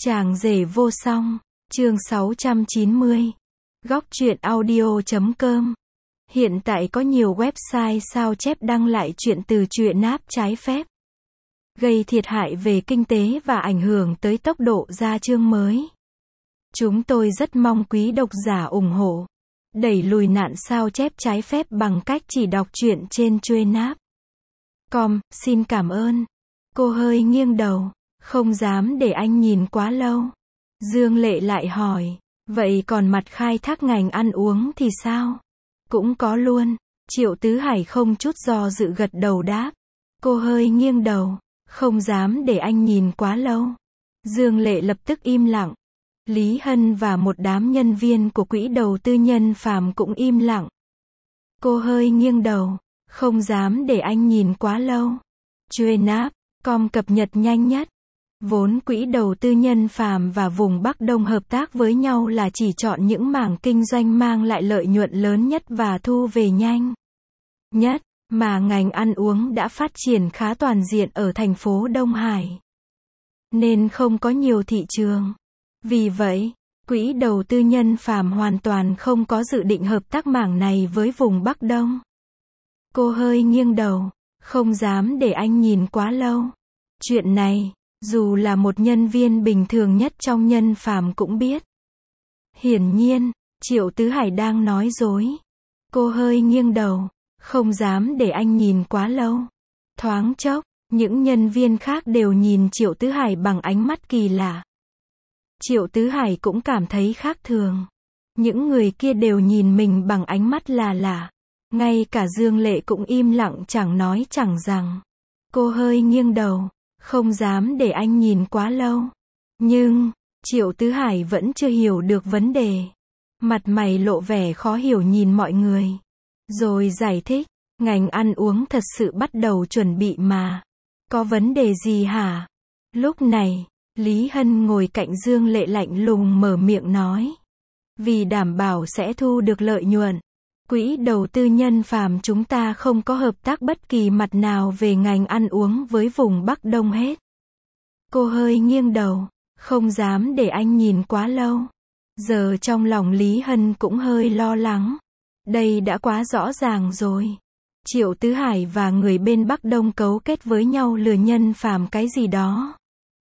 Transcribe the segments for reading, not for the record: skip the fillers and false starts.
Chàng rể vô song, chương 690. Góc truyện audio.com. Hiện tại có nhiều website sao chép đăng lại chuyện từ truyện app trái phép, gây thiệt hại về kinh tế và ảnh hưởng tới tốc độ ra chương mới. Chúng tôi rất mong quý độc giả ủng hộ, đẩy lùi nạn sao chép trái phép bằng cách chỉ đọc truyện trên truyện app. Xin cảm ơn. Cô hơi nghiêng đầu, không dám để anh nhìn quá lâu. Dương Lệ lại hỏi, vậy còn mặt khai thác ngành ăn uống thì sao? Cũng có luôn. Triệu Tứ Hải không chút do dự gật đầu đáp. Cô hơi nghiêng đầu, không dám để anh nhìn quá lâu. Dương Lệ lập tức im lặng. Lý Hân và một đám nhân viên của quỹ đầu tư Nhân Phàm cũng im lặng. Cô hơi nghiêng đầu, không dám để anh nhìn quá lâu. Truyện app cập nhật nhanh nhất. Vốn quỹ đầu tư Nhân Phàm và vùng Bắc Đông hợp tác với nhau là chỉ chọn những mảng kinh doanh mang lại lợi nhuận lớn nhất và thu về nhanh nhất, mà ngành ăn uống đã phát triển khá toàn diện ở thành phố Đông Hải, nên không có nhiều thị trường. Vì vậy, quỹ đầu tư Nhân Phàm hoàn toàn không có dự định hợp tác mảng này với vùng Bắc Đông. Cô hơi nghiêng đầu, không dám để anh nhìn quá lâu. Chuyện này, dù là một nhân viên bình thường nhất trong Nhân Phàm cũng biết. Hiển nhiên, Triệu Tứ Hải đang nói dối. Cô hơi nghiêng đầu, không dám để anh nhìn quá lâu. Thoáng chốc, những nhân viên khác đều nhìn Triệu Tứ Hải bằng ánh mắt kỳ lạ. Triệu Tứ Hải cũng cảm thấy khác thường. Những người kia đều nhìn mình bằng ánh mắt lạ. Ngay cả Dương Lệ cũng im lặng chẳng nói chẳng rằng. Cô hơi nghiêng đầu, không dám để anh nhìn quá lâu. Nhưng, Triệu Tứ Hải vẫn chưa hiểu được vấn đề. Mặt mày lộ vẻ khó hiểu nhìn mọi người. Rồi giải thích, ngành ăn uống thật sự bắt đầu chuẩn bị mà. Có vấn đề gì hả? Lúc này, Lý Hân ngồi cạnh Dương Lệ lạnh lùng mở miệng nói. Vì đảm bảo sẽ thu được lợi nhuận, quỹ đầu tư Nhân Phàm chúng ta không có hợp tác bất kỳ mặt nào về ngành ăn uống với vùng Bắc Đông hết. Cô hơi nghiêng đầu, không dám để anh nhìn quá lâu. Giờ trong lòng Lý Hân cũng hơi lo lắng. Đây đã quá rõ ràng rồi. Triệu Tứ Hải và người bên Bắc Đông cấu kết với nhau lừa Nhân Phàm cái gì đó.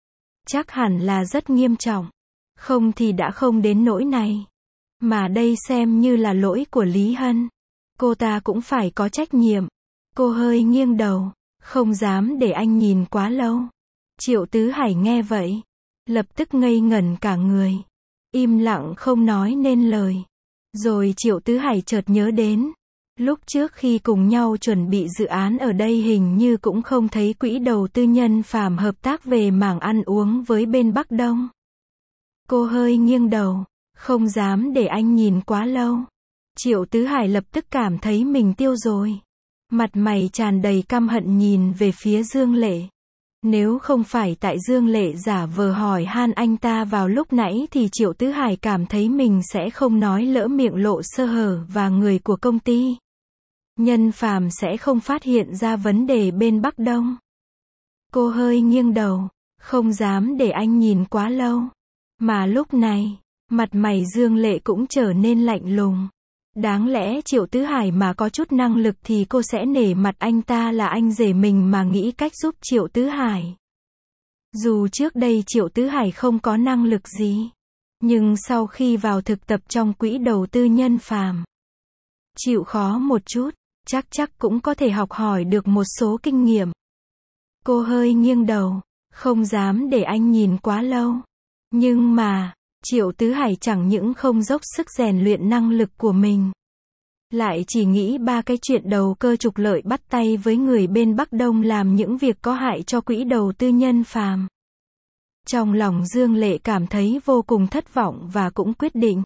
Chắc hẳn là rất nghiêm trọng. Không thì đã không đến nỗi này. Mà đây xem như là lỗi của Lý Hân. Cô ta cũng phải có trách nhiệm. Cô hơi nghiêng đầu, không dám để anh nhìn quá lâu. Triệu Tứ Hải nghe vậy, lập tức ngây ngẩn cả người. Im lặng không nói nên lời. Rồi Triệu Tứ Hải chợt nhớ đến. Lúc trước khi cùng nhau chuẩn bị dự án ở đây hình như cũng không thấy quỹ đầu tư Nhân Phàm hợp tác về mảng ăn uống với bên Bắc Đông. Cô hơi nghiêng đầu, không dám để anh nhìn quá lâu. Triệu Tứ Hải lập tức cảm thấy mình tiêu rồi. Mặt mày tràn đầy căm hận nhìn về phía Dương Lệ. Nếu không phải tại Dương Lệ giả vờ hỏi han anh ta vào lúc nãy thì Triệu Tứ Hải cảm thấy mình sẽ không nói lỡ miệng lộ sơ hở và người của công ty Nhân Phàm sẽ không phát hiện ra vấn đề bên Bắc Đông. Cô hơi nghiêng đầu, không dám để anh nhìn quá lâu. Mà lúc này, mặt mày Dương Lệ cũng trở nên lạnh lùng. Đáng lẽ Triệu Tứ Hải mà có chút năng lực thì cô sẽ nể mặt anh ta là anh rể mình mà nghĩ cách giúp Triệu Tứ Hải. Dù trước đây Triệu Tứ Hải không có năng lực gì, nhưng sau khi vào thực tập trong quỹ đầu tư Nhân Phàm, chịu khó một chút, chắc cũng có thể học hỏi được một số kinh nghiệm. Cô hơi nghiêng đầu, không dám để anh nhìn quá lâu. Nhưng mà, Triệu Tứ Hải chẳng những không dốc sức rèn luyện năng lực của mình, lại chỉ nghĩ ba cái chuyện đầu cơ trục lợi bắt tay với người bên Bắc Đông làm những việc có hại cho quỹ đầu tư Nhân Phàm. Trong lòng Dương Lệ cảm thấy vô cùng thất vọng và cũng quyết định.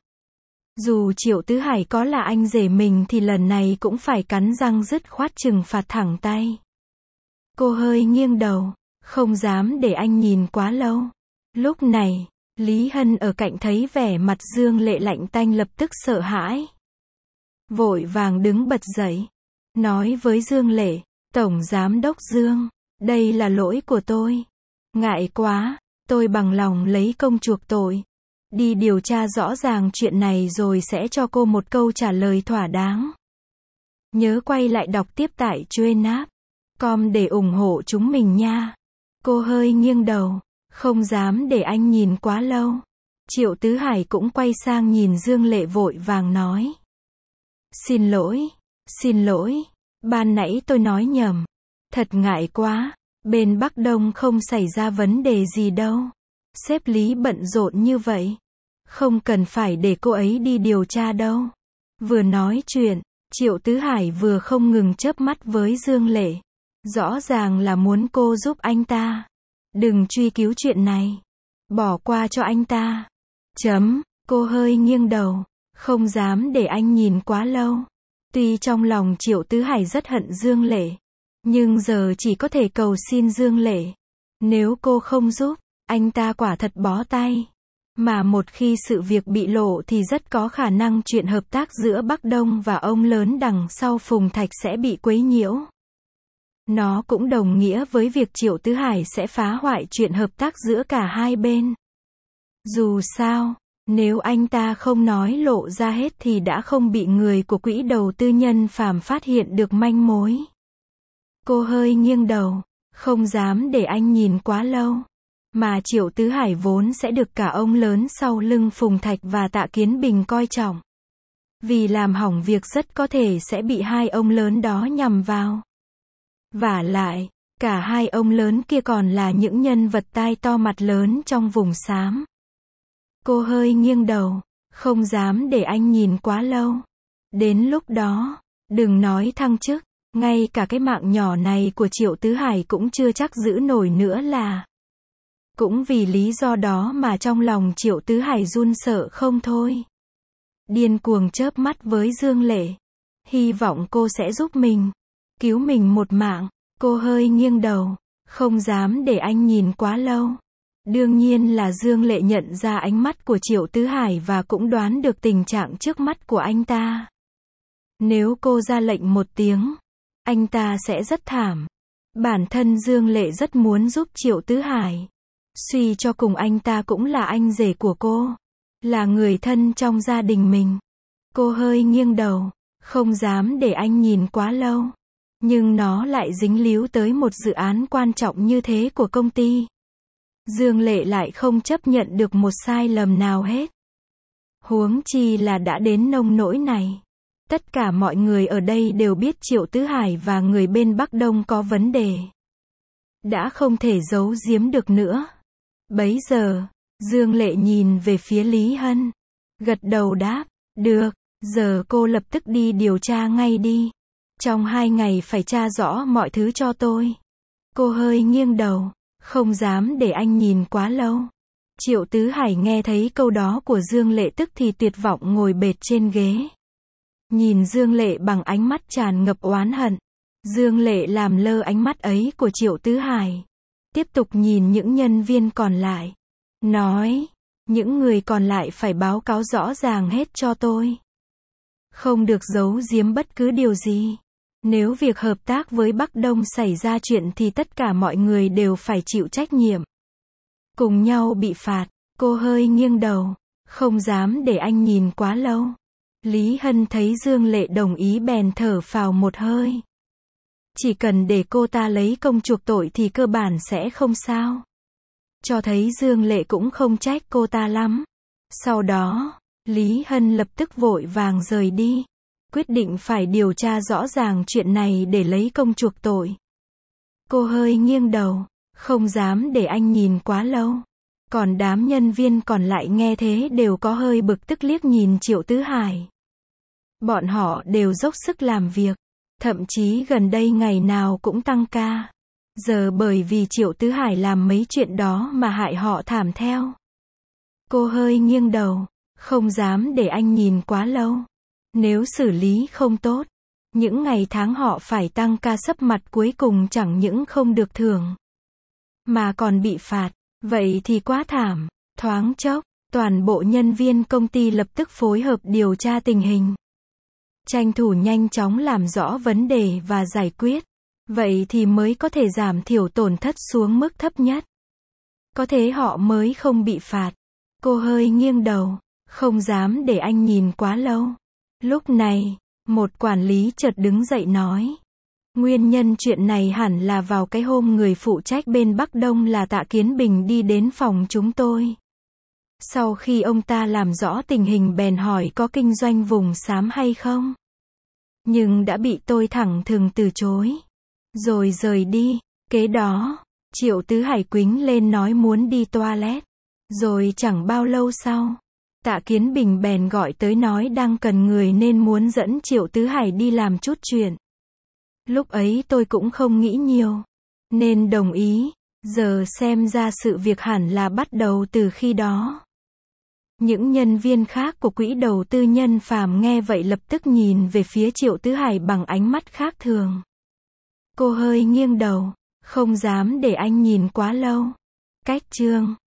Dù Triệu Tứ Hải có là anh rể mình thì lần này cũng phải cắn răng dứt khoát trừng phạt thẳng tay. Cô hơi nghiêng đầu, không dám để anh nhìn quá lâu. Lúc này, Lý Hân ở cạnh thấy vẻ mặt Dương Lệ lạnh tanh lập tức sợ hãi. Vội vàng đứng bật dậy. Nói với Dương Lệ, Tổng Giám đốc Dương, đây là lỗi của tôi. Ngại quá, tôi bằng lòng lấy công chuộc tội. Đi điều tra rõ ràng chuyện này rồi sẽ cho cô một câu trả lời thỏa đáng. Nhớ quay lại đọc tiếp tại chuyenap.com để ủng hộ chúng mình nha. Cô hơi nghiêng đầu, không dám để anh nhìn quá lâu. Triệu Tứ Hải cũng quay sang nhìn Dương Lệ vội vàng nói. Xin lỗi, ban nãy tôi nói nhầm. Thật ngại quá, bên Bắc Đông không xảy ra vấn đề gì đâu. Sếp Lý bận rộn như vậy. Không cần phải để cô ấy đi điều tra đâu. Vừa nói chuyện, Triệu Tứ Hải vừa không ngừng chớp mắt với Dương Lệ. Rõ ràng là muốn cô giúp anh ta. Đừng truy cứu chuyện này. Bỏ qua cho anh ta. Cô hơi nghiêng đầu, không dám để anh nhìn quá lâu. Tuy trong lòng Triệu Tứ Hải rất hận Dương Lệ, nhưng giờ chỉ có thể cầu xin Dương Lệ. Nếu cô không giúp, anh ta quả thật bó tay. Mà một khi sự việc bị lộ thì rất có khả năng chuyện hợp tác giữa Bắc Đông và ông lớn đằng sau Phùng Thạch sẽ bị quấy nhiễu. Nó cũng đồng nghĩa với việc Triệu Tứ Hải sẽ phá hoại chuyện hợp tác giữa cả hai bên. Dù sao, nếu anh ta không nói lộ ra hết thì đã không bị người của quỹ đầu tư Nhân Phàm phát hiện được manh mối. Cô hơi nghiêng đầu, không dám để anh nhìn quá lâu. Mà Triệu Tứ Hải vốn sẽ được cả ông lớn sau lưng Phùng Thạch và Tạ Kiến Bình coi trọng. Vì làm hỏng việc rất có thể sẽ bị hai ông lớn đó nhằm vào. Vả lại, cả hai ông lớn kia còn là những nhân vật tai to mặt lớn trong vùng xám. Cô hơi nghiêng đầu, không dám để anh nhìn quá lâu. Đến lúc đó, đừng nói thăng chức, ngay cả cái mạng nhỏ này của Triệu Tứ Hải cũng chưa chắc giữ nổi nữa là. Cũng vì lý do đó mà trong lòng Triệu Tứ Hải run sợ không thôi. Điên cuồng chớp mắt với Dương Lệ. Hy vọng cô sẽ giúp mình. Cứu mình một mạng. Cô hơi nghiêng đầu, không dám để anh nhìn quá lâu. Đương nhiên là Dương Lệ nhận ra ánh mắt của Triệu Tứ Hải và cũng đoán được tình trạng trước mắt của anh ta. Nếu cô ra lệnh một tiếng, anh ta sẽ rất thảm. Bản thân Dương Lệ rất muốn giúp Triệu Tứ Hải. Suy cho cùng anh ta cũng là anh rể của cô. Là người thân trong gia đình mình. Cô hơi nghiêng đầu, không dám để anh nhìn quá lâu. Nhưng nó lại dính líu tới một dự án quan trọng như thế của công ty. Dương Lệ lại không chấp nhận được một sai lầm nào hết. Huống chi là đã đến nông nỗi này. Tất cả mọi người ở đây đều biết Triệu Tứ Hải và người bên Bắc Đông có vấn đề. Đã không thể giấu giếm được nữa. Bấy giờ, Dương Lệ nhìn về phía Lý Hân. Gật đầu đáp, được, giờ cô lập tức đi điều tra ngay đi. Trong 2 ngày phải tra rõ mọi thứ cho tôi. Cô hơi nghiêng đầu, không dám để anh nhìn quá lâu. Triệu Tứ Hải nghe thấy câu đó của Dương Lệ tức thì tuyệt vọng ngồi bệt trên ghế. Nhìn Dương Lệ bằng ánh mắt tràn ngập oán hận. Dương Lệ làm lơ ánh mắt ấy của Triệu Tứ Hải. Tiếp tục nhìn những nhân viên còn lại. Nói, những người còn lại phải báo cáo rõ ràng hết cho tôi. Không được giấu giếm bất cứ điều gì. Nếu việc hợp tác với Bắc Đông xảy ra chuyện thì tất cả mọi người đều phải chịu trách nhiệm. Cùng nhau bị phạt. Cô hơi nghiêng đầu, không dám để anh nhìn quá lâu. Lý Hân thấy Dương Lệ đồng ý bèn thở phào một hơi. Chỉ cần để cô ta lấy công chuộc tội thì cơ bản sẽ không sao. Cho thấy Dương Lệ cũng không trách cô ta lắm. Sau đó, Lý Hân lập tức vội vàng rời đi. Quyết định phải điều tra rõ ràng chuyện này để lấy công chuộc tội. Cô hơi nghiêng đầu, không dám để anh nhìn quá lâu. Còn đám nhân viên còn lại nghe thế đều có hơi bực tức liếc nhìn Triệu Tứ Hải. Bọn họ đều dốc sức làm việc. Thậm chí gần đây ngày nào cũng tăng ca. Giờ bởi vì Triệu Tứ Hải làm mấy chuyện đó mà hại họ thảm theo. Cô hơi nghiêng đầu, không dám để anh nhìn quá lâu. Nếu xử lý không tốt, những ngày tháng họ phải tăng ca sấp mặt cuối cùng chẳng những không được thưởng, mà còn bị phạt. Vậy thì quá thảm. Thoáng chốc, toàn bộ nhân viên công ty lập tức phối hợp điều tra tình hình. Tranh thủ nhanh chóng làm rõ vấn đề và giải quyết. Vậy thì mới có thể giảm thiểu tổn thất xuống mức thấp nhất. Có thế họ mới không bị phạt. Cô hơi nghiêng đầu, không dám để anh nhìn quá lâu. Lúc này, một quản lý chợt đứng dậy nói. Nguyên nhân chuyện này hẳn là vào cái hôm người phụ trách bên Bắc Đông là Tạ Kiến Bình đi đến phòng chúng tôi. Sau khi ông ta làm rõ tình hình bèn hỏi có kinh doanh vùng xám hay không. Nhưng đã bị tôi thẳng thừng từ chối. Rồi rời đi. Kế đó, Triệu Tứ Hải quính lên nói muốn đi toilet. Rồi chẳng bao lâu sau, Tạ Kiến Bình bèn gọi tới nói đang cần người nên muốn dẫn Triệu Tứ Hải đi làm chút chuyện. Lúc ấy tôi cũng không nghĩ nhiều, nên đồng ý. Giờ xem ra sự việc hẳn là bắt đầu từ khi đó. Những nhân viên khác của quỹ đầu tư Nhân Phàm nghe vậy lập tức nhìn về phía Triệu Tứ Hải bằng ánh mắt khác thường. Cô hơi nghiêng đầu, không dám để anh nhìn quá lâu. Cách chương